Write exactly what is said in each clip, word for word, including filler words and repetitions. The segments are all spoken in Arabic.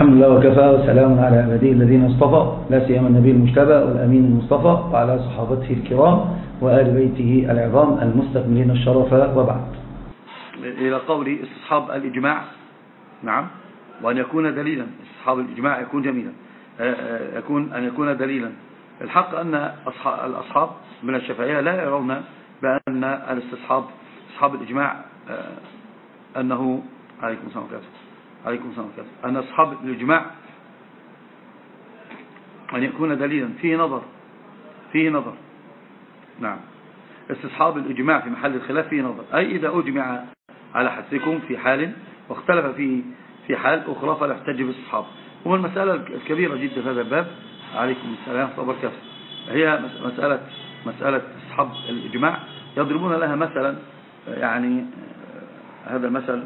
الحمد لله وكفى وسلام على عباده الذين اصطفى لا سيما النبي المجتبى والأمين المصطفى وعلى صحابته الكرام وآل بيته العظام المستكملين الشرف وبعد. إلى قول استصحاب الإجماع، نعم، وأن يكون دليلا. استصحاب الإجماع يكون جميلا، يكون أن يكون دليلا. الحق أن الأصحاب من الشافعية لا يرون بأن الاستصحاب استصحاب الإجماع أنه عليكم السلام عليكم عليكم السلام عليكم أن أصحاب الإجماع أن يكون دليلا فيه نظر فيه نظر نعم. استصحاب الإجماع في محل الخلاف فيه نظر، أي إذا أجمع على حدكم في حال واختلف في في حال أخرى فلا يحتج بالاستصحاب. هو المسألة الكبيرة جدا في هذا الباب، عليكم السلام وبركاته، هي مسألة مسألة استصحاب الإجماع. يضربون لها مثلا، يعني هذا المثل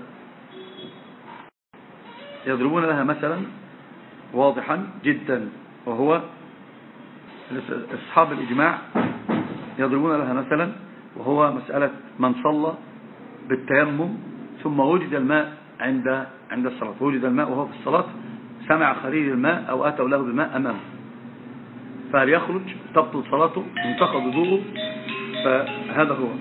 يضربون لها مثلا واضحا جدا، وهو استصحاب الإجماع يضربون لها مثلا وهو مسألة من صلى بالتيمم ثم وجد الماء عند عند الصلاة، وجد الماء وهو في الصلاة، سمع خريج الماء أو أتوا له بماء أمامه، فهل يخرج تبطل صلاته ينتقض وضوءه؟ فهذا هو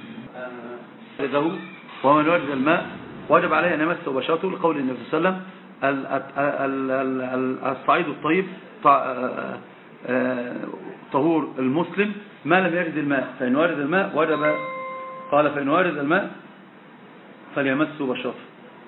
ومن وجد الماء وجب عليه أن يمسه بشرته، لقول النبي صلى الله عليه وسلم الصعيد الطيب طهور المسلم ما لم يرد الماء، فإن ورد الماء وجب، قال فإن ورد الماء فليمسه بشرته.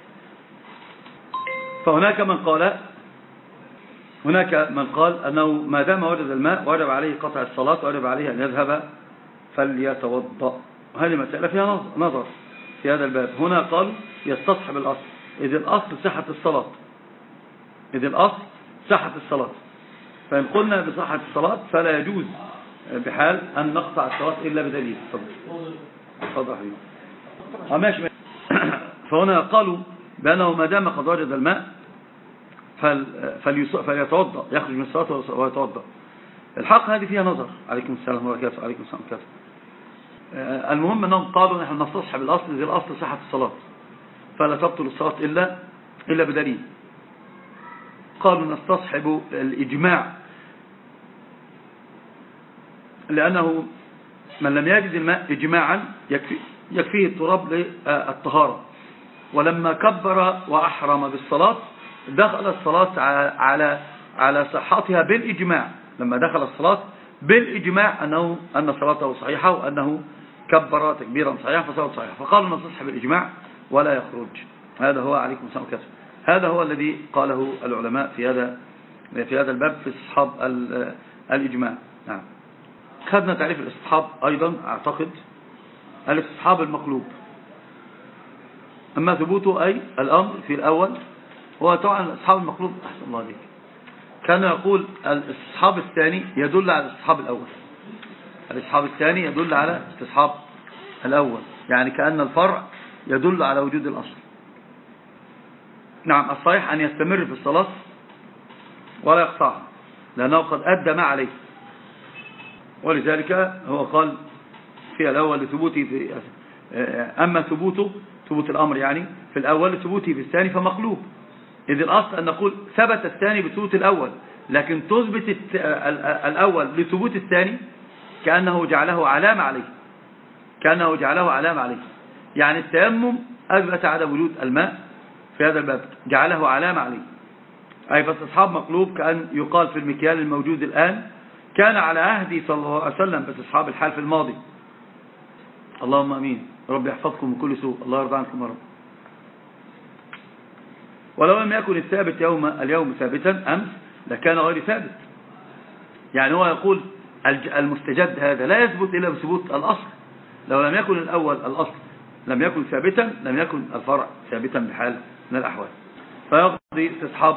فهناك من قال هناك من قال أنه ما دام ورد الماء وجب عليه قطع الصلاة، وجب عليه أن يذهب فليتوضأ. هذه مسألة فيها نظر في هذا الباب. هنا قال يستصحب الأصل، إذ الأصل صحة الصلاة، إذ الأصل صحة الصلاة، فإن قلنا بصحة الصلاة فلا يجوز بحال أن نقطع الصلاة إلا بدليل. تفضل حبيبي. ماشي. فهنا قالوا بأنه ما دام قد وجد الماء فليتوضأ، يخرج من الصلاة ويتوضأ. الحق هذه فيها نظر، عليكم السلام وبركاته عليكم السلام وبركاته. المهم أنهم قالوا نحن نستصحب الأصل، إذ الأصل صحة الصلاة فلا تبطل الصلاة إلا إلا بدليل. قالوا نستصحب الإجماع لأنه من لم يجد الماء إجماعا يكفي يكفيه التراب للطهارة، ولما كبر وأحرم بالصلاة دخل الصلاة على على صحتها بالإجماع، لما دخل الصلاة بالإجماع أنه أن صلاته صحيحة وأنه كبر تكبيرا صحيحا فصلاته صحيحة، فقالوا نستصحب الإجماع ولا يخرج. هذا هو عليكم السلام وبركاته، هذا هو الذي قاله العلماء في هذا في هذا الباب في استصحاب الإجماع. نعم. خدنا تعريف الاستصحاب أيضا، أعتقد الاستصحاب المقلوب، أما ثبوته أي الأمر في الأول هو طبعا الاستصحاب المقلوب. أحسن الله عليك. كان يقول الاستصحاب الثاني يدل على الاستصحاب الأول، الاستصحاب الثاني يدل على استصحاب الأول، يعني كأن الفرع يدل على وجود الأصل. نعم. الصحيح أن يستمر في الصلاة ولا يقطعها لأنه قد أدى ما عليه، ولذلك هو قال في الأول لثبوته في أما ثبوته ثبوت الأمر يعني في الأول لثبوته في الثاني فمقلوب، إذ الأصل أن نقول ثبت الثاني بثبوت الأول، لكن تثبت الأول لثبوت الثاني كأنه جعله علامة عليه، كأنه جعله علامة عليه. يعني التيمم أثبت عدم وجود الماء في هذا الباب، جعله علامة عليه، أي فاستصحاب مقلوب كأن يقال في المكيال الموجود الآن كان على عهدي صلى الله عليه وسلم باستصحاب الحال في الماضي. اللهم أمين، رب يحفظكم من كل سوء، الله يرضى عنكم يا رب. ولو لم يكن الثابت يوم اليوم ثابتا أمس لكان غير ثابت. يعني هو يقول المستجد هذا لا يثبت إلا بثبوت الأصل، لو لم يكن الأول الأصل لم يكن ثابتا لم يكن الفرع ثابتا بحال من الأحوال. فيقضي استصحاب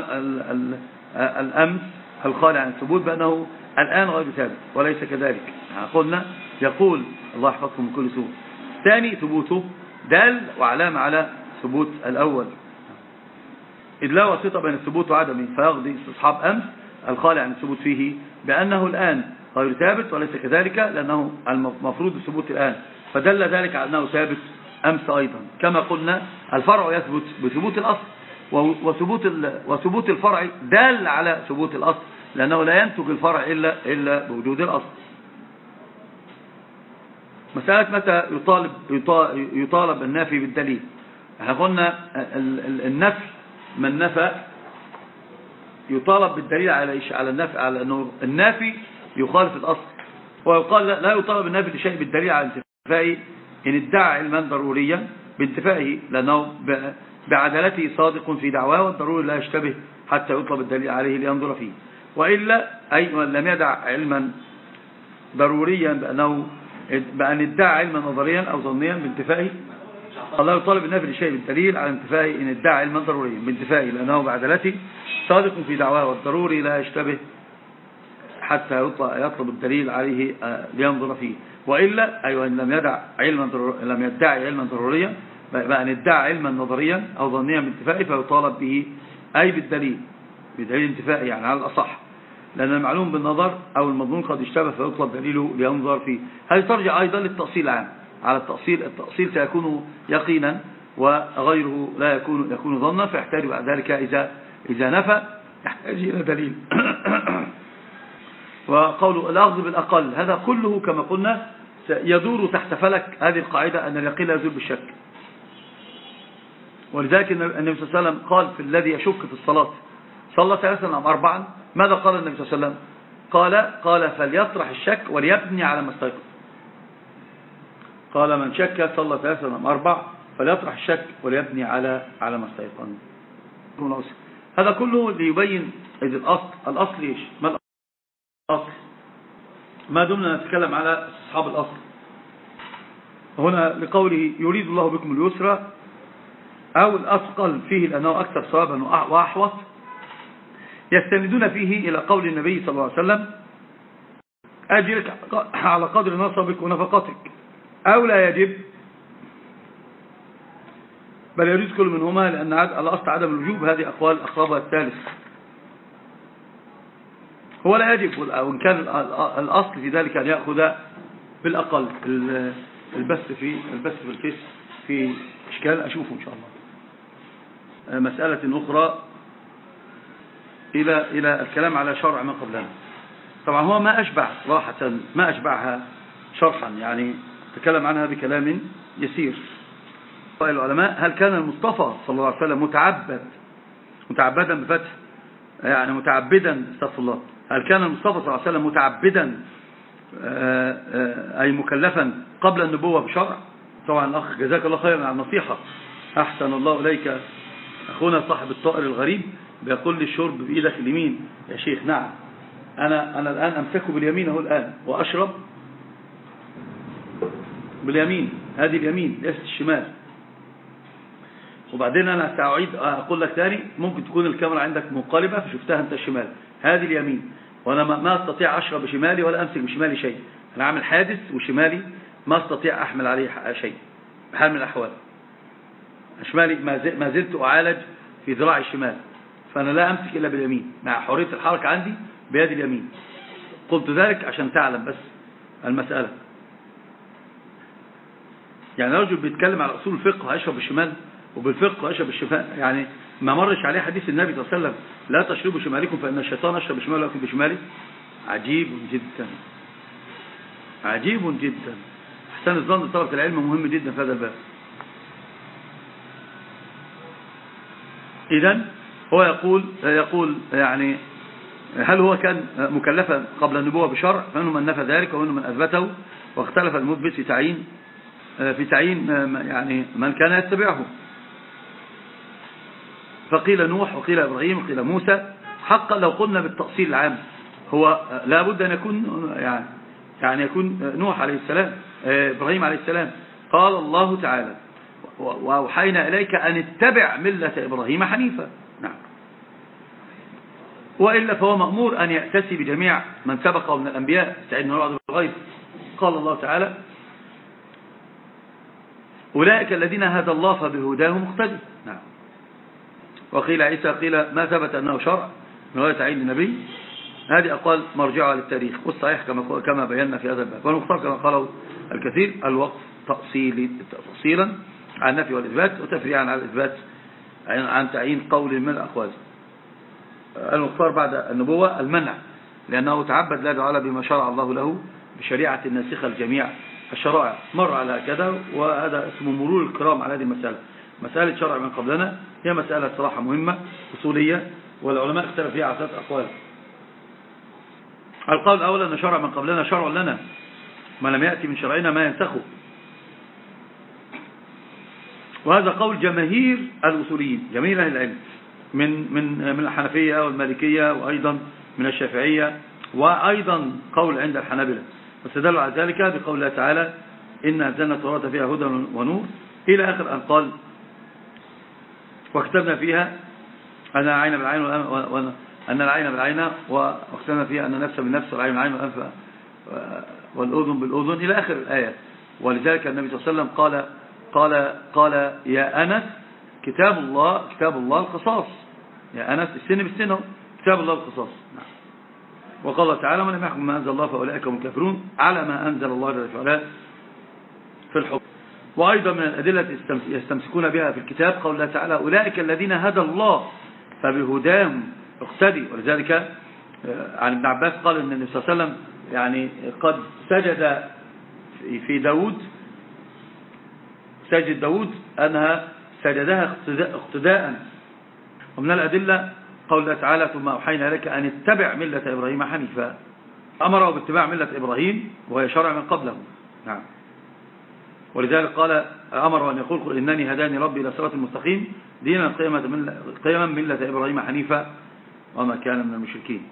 الأمس الخالي عن الثبوت بأنه الآن غير ثابت وليس كذلك. قلنا يقول الله يحفظكم من كل سوء، ثاني ثبوته دال وعلامة على ثبوت الأول، إذ لا واسطة بين الثبوت وعدمه، فيقضي استصحاب أمس الخالي عن الثبوت فيه بأنه الآن غير ثابت وليس كذلك، لأنه المفروض الثبوت الآن، فدل ذلك على أنه ثابت أمس أيضا. كما قلنا الفرع يثبت بثبوت الأصل، وثبوت وثبوت الفرع دال على ثبوت الأصل، لأنه لا ينتج الفرع إلا إلا بوجود الأصل. مسألة متى يطالب يطالب النافي بالدليل. احنا قلنا النفي من نفى يطالب بالدليل على ايش؟ على النفي، على انه النافي يخالف الأصل، ويقال لا يطالب النافي لشيء بالدليل على انتفائه إن ادعى علما ضروريا بانتفائه، لأنه بعدالته صادق في دعواه، والضروري لا يشتبه حتى يطلب الدليل عليه لينظر فيه. وإلا أي لم يدع علما ضروريا بأنه بأن ادعى علما نظريا أو ظنيا بانتفائه، الله يطالب النافي لشيء بالدليل على انتفائه إن ادعى علما ضروريا بانتفائه، لأنه بعدالته صادق في دعواه، والضروري لا يشتبه حتى يطلب الدليل عليه لينظر فيه. وإلا أيوة إن لم يدع علما لم يدعي علما ضروريا بأن ادعى علما نظريا أو ظنيا بانتفائه فيطالب به أي بالدليل بدليل انتفائه، يعني على الأصح، لأن المعلوم بالنظر أو المظنون قد اشتبه فيطلب دليله لينظر فيه. هذه ترجع أيضا للتأصيل العام، على التأصيل التأصيل سيكون يقينا وغيره لا يكون يكون ظنا، فيحتاج بعد ذلك إذا إذا نفى يحتاج إلى دليل. وقول الأخذ بالأقل هذا كله كما قلنا يدور تحت فلك هذه القاعدة أن اليقين لا يزول بالشك. ولذلك النبي صلى الله عليه وسلم قال في الذي يشك في الصلاة صلى ثلاثا أم أربعا، ماذا قال النبي صلى الله عليه وسلم؟ قال قال فليطرح الشك وليبني على ما استيقن. قال من شك صلى ثلاثا أم أربع فليطرح الشك وليبني على على ما استيقن. هذا كله ليبين إذ الأصل الأصل إيش؟ ما الأصل؟ ما دمنا نتكلم على أصحاب الأصل هنا لقوله يريد الله بكم اليسر، أو الأثقل فيه لأنه أكثر صوابا وأحوط، يستندون فيه إلى قول النبي صلى الله عليه وسلم أجرك على قدر نصبك ونفقتك، أو لا يجب بل يريد كل منهما، لأن الأصل عدم الوجوب. هذه أقوال أقربها الثالث، هو لا يجب، وإن كان الأصل في ذلك أن يأخذ بالأقل. البث في البث في الفيس في إشكال أشوفه إن شاء الله. مسألة أخرى إلى إلى الكلام على شرع ما قبلنا. طبعا هو ما أشبع راحة ما أشبعها شرحا، يعني تكلم عنها بكلام يسير. قال العلماء هل كان المصطفى صلى الله عليه وسلم متعبد متعبدا بفتح يعني متعبدا استغفر الله هل كان المصطفى صلى الله عليه وسلم متعبدا أي مكلفا قبل النبوة بشرع؟ طبعا الأخ جزاك الله خيرا على النصيحة، أحسن الله إليك. أخونا صاحب الطائر الغريب بيقول لي الشرب بإيدك اليمين يا شيخ. نعم، أنا أنا الآن أمسكه باليمين أهو الآن وأشرب باليمين، هذه اليمين ليست الشمال. وبعدين أنا سأعيد أقول لك ثاني، ممكن تكون الكاميرا عندك منقلبة فشفتها أنت الشمال، هذه اليمين، وأنا ما أستطيع أشرب بشمالي ولا أمسك بشمالي شيء. أنا عامل حادث وشمالي ما أستطيع أحمل عليه شيء بحال من الأحوال. شمالي ما زلت أعالج في ذراع الشمال، فأنا لا أمسك إلا باليمين مع حرية الحركة عندي بيد اليمين. قلت ذلك عشان تعلم بس المسألة. يعني رجل بيتكلم على أصول الفقه هيشرب بالشمال، وبالفقه هيشرب بالشمال، يعني ما مرش عليه حديث النبي صلى الله عليه وسلم لا تشربوا شمالكم فإن الشيطان يشرب بشماله ويأكل بشماله. عجيب جدا عجيب جدا. احسان الظن طلبة العلم مهم جدا في هذا الباب. إذن هو يقول يقول يعني هل هو كان مكلفا قبل النبوة بشرع؟ فمنهم من نفى ذلك ومنهم من أثبته، واختلف المثبت في تعيين في تعيين يعني من كان يتبعه. فقيل نوح وقيل إبراهيم وقيل موسى. حقا لو قلنا بالتأصيل العام هو لا بد أن يكون يعني يعني يكون نوح عليه السلام إبراهيم عليه السلام. قال الله تعالى وأوحينا إليك أن اتبع ملة إبراهيم حنيفا. نعم. وإلا فهو مأمور أن يأتسي بجميع من سبقه من الأنبياء استعدنا نوعد بالغيب. قال الله تعالى أولئك الذين هدى الله فبهداه مقتدي. نعم. وقيل عيسى قيل ما ثبت أنه شرع من غير تعيين النبي. هذه أقوال مرجعة للتاريخ، والصحيح كما كما بينا في هذا الباب. والمختار كما قالوا الكثير الوقف تأصيلي تأصيلا على النفي والإثبات وتفريعا على الإثبات عن تعيين قول من الأقوال. المختار بعد النبوة المنع، لأنه تعبد الله تعالى بما شرع الله له بشريعة الناسخة الجميع الشرائع، مر على كذا، وهذا اسمه مرور الكرام على هذه المسألة. مسألة شرع من قبلنا هي مسألة صراحة مهمة أصولية، والعلماء اختلف فيها على ثلاث أقوال. القول الأول أن شرع من قبلنا شرع لنا، ما لم يأتي من شرعنا ما ينسخه، وهذا قول جماهير الأصوليين، جميع أهل العلم، من من من الحنفية والمالكية، وأيضا من الشافعية، وأيضا قول عند الحنابلة. واستدلوا على ذلك بقول الله تعالى إن أنزلنا التوراة فيها هدى ونور إلى آخر أن قال وكتبنا فيها أن العين بالعين وأن العين بالعين، وكتبنا فيها أن النفس بالنفس والعين بالعين والأنف والأذن بالأذن إلى آخر الآيات. ولذلك النبي صلى الله عليه وسلم قال قال قال يا أنس كتاب الله كتاب الله القصاص، يا أنس السن بالسن كتاب الله القصاص. وقال الله تعالى من لم يحكم ما أنزل الله فأولئك هم الكافرون على ما أنزل الله جل وعلا في الحكم. وأيضا من الأدلة يستمسكون بها في الكتاب قول الله تعالى أولئك الذين هدى الله فبهداهم اقتدي. ولذلك عن ابن عباس قال أن النبي صلى الله عليه وسلم يعني قد سجد في داود سجد داود أنها سجدها اقتداء. ومن الأدلة قول الله تعالى ثم أوحينا لك أن اتبع ملة إبراهيم حنيفا، أمره باتباع ملة إبراهيم وهي شرع من قبله. نعم. ولذلك قال أمره أن يقول قل إنني هداني ربي إلى صراط المستقيم دينا قيما ملة إبراهيم حنيفا وما كان من المشركين.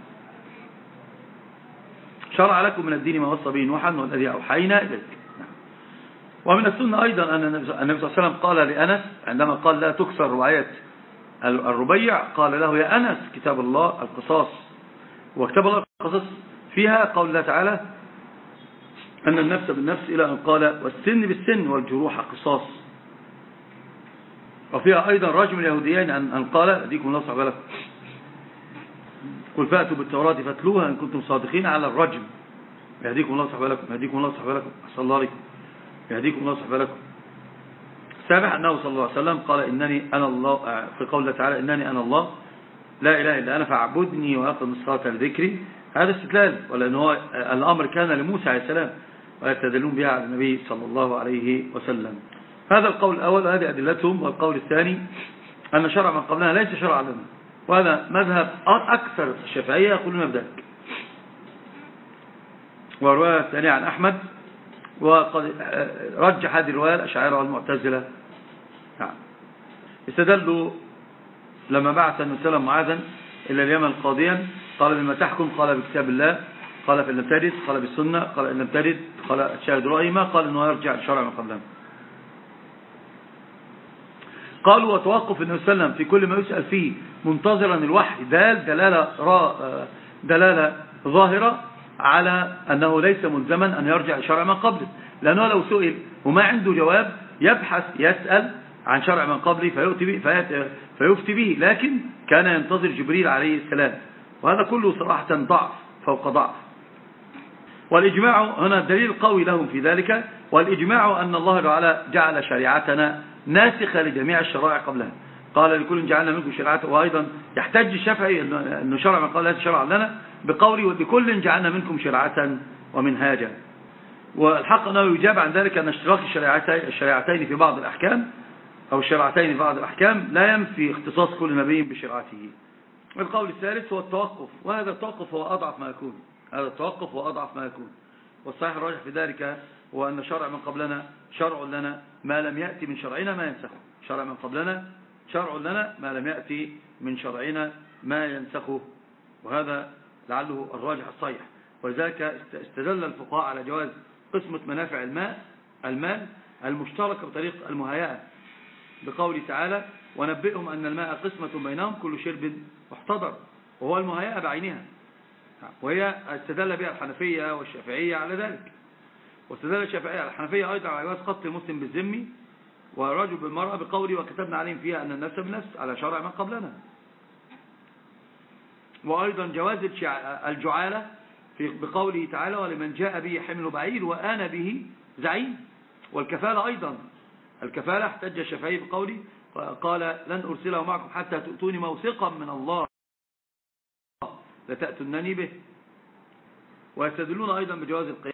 شرع لكم من الدين ما وصى به نوحا والذي أوحينا إليك. ومن السنة أيضا أن النبي صلى الله عليه وسلم قال لأنس عندما قال لا تكسر رواية الربيع قال له يا أنس كتاب الله القصاص، وكتاب الله القصاص فيها قول الله تعالى أن النفس بالنفس إلى أن قال والسن بالسن والجروح قصاص. وفيها أيضا رجم اليهوديين أن قال أديكم الله صحبه لكم قل فأتوا بالتوراة فاتلوها إن كنتم صادقين على الرجم يهديكم الله صحبه لكم يهديكم الله صحبه لكم أحسن الله عليكم يهديكم الله صحبه لكم. سامح أنه صلى الله عليه وسلم قال إنني أنا الله في قول الله تعالى إنني أنا الله لا إله إلا أنا فاعبدني وأقم الصلاة لذكري. هذا استدلال، ولأن هو الأمر كان لموسى عليه السلام ويستدلون بها على النبي صلى الله عليه وسلم. هذا القول الأول وهذه أدلتهم. والقول الثاني أن شرع من قبلنا ليس شرع لنا، وهذا مذهب أكثر الشافعية يقولون بذلك. والرواية الثانية عن أحمد، وقد رجح هذه الرواية الأشاعرة والمعتزلة. نعم. استدلوا لما بعث النبي صلى الله عليه وسلم معاذا إلى اليمن قاضيا قال بما تحكم قال بكتاب الله قال فإن لم تجد قال بالسنة قال إن لم تجد قال شاهد رأي ما قال إنه يرجع الشرع من قبلنا. قالوا وتوقف النبي صلى الله عليه وسلم في كل ما يسأل فيه منتظرا الوحي دال دلالة, دلالة ظاهرة على أنه ليس ملزما أن يرجع لشرع من قبله، لأنه لو سئل وما عنده جواب يبحث يسأل عن شرع من قبله فيؤتي به فيفتي به، لكن كان ينتظر جبريل عليه السلام، وهذا كله صراحة ضعف فوق ضعف. والإجماع هنا الدليل القوي لهم في ذلك، والإجماع أن الله تعالى جعل شريعتنا ناسخة لجميع الشرائع قبلها. قال لكل جعلنا منكم شريعة، وأيضا يحتج الشافعي أنه شرع من قبل هذا شرع لنا بقوله ولكل جعلنا منكم شريعة ومنهاجا. والحق أنه يجاب عن ذلك أن اشتراك الشريعتين في بعض الأحكام أو الشريعتين في بعض الأحكام لا ينفي اختصاص كل نبي بشريعته. القول الثالث هو التوقف، وهذا التوقف هو أضعف ما يكون هذا التوقف هو أضعف ما يكون والصحيح الراجح في ذلك هو أن شرع من قبلنا شرع لنا ما لم يأتي من شرعنا ما ينسخه. شرع من قبلنا شرع لنا ما لم يأتي من شرعنا ما ينسخه، وهذا لعله الراجح الصحيح. ولذلك استدل الفقهاء على جواز قسمة منافع الماء المال المشتركة بطريق المهيئة بقوله تعالى ونبئهم أن الماء قسمة بينهم كل شرب محتضر، وهو المهيئة بعينها، وهي استدل بها الحنفية والشافعية على ذلك. واستدل الشافعية على الحنفية أيضا على جواز قتل المسلم بالذمي ورجل بالمرأة بقوله وكتبنا عليهم فيها أن النفس بالنفس على شرع من قبلنا. وأيضا جواز الجعالة بقوله تعالى ولمن جاء به حمل بعير وآن به زعيم. والكفالة أيضا الكفالة احتج الشافعي بقوله قال لن أرسله معكم حتى تؤتوني موثقا من الله لتأتونني به. ويستدلون أيضا بجواز القياس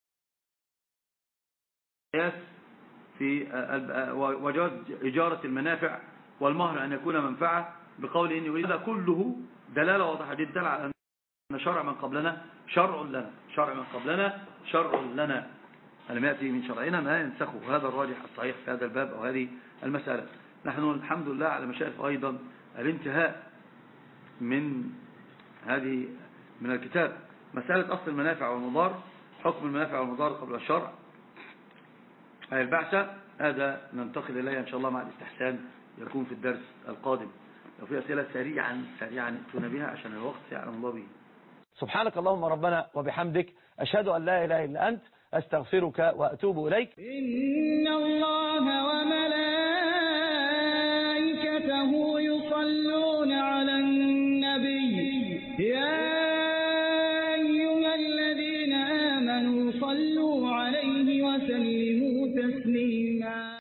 في وجواز إجارة المنافع والمهر أن يكون منفعة، بقول إني أريد كله دلالة واضحة جدا على أن شرع من قبلنا شرع لنا، شرع من قبلنا شرع لنا، لم يأتي من شرعنا ما ينسخه. هذا الراجح الصحيح في هذا الباب أو هذه المسألة. نحن الحمد لله على مشارف أيضا الانتهاء من هذه من الكتاب. مسألة أصل المنافع والمضار، حكم المنافع والمضار قبل الشرع، هذه البعثة، هذا ننتقل إليه إن شاء الله مع الاستحسان، يكون في الدرس القادم. لو في أسئلة سريعا سريعا اتونا بها عشان الوقت يعلم الله به. سبحانك اللهم ربنا وبحمدك، أشهد أن لا إله إلا أنت، أستغفرك وأتوب إليك. إن الله وملائكته يصلون على النبي، يا أيها الذين آمنوا صلوا عليه وسلموا تسليما.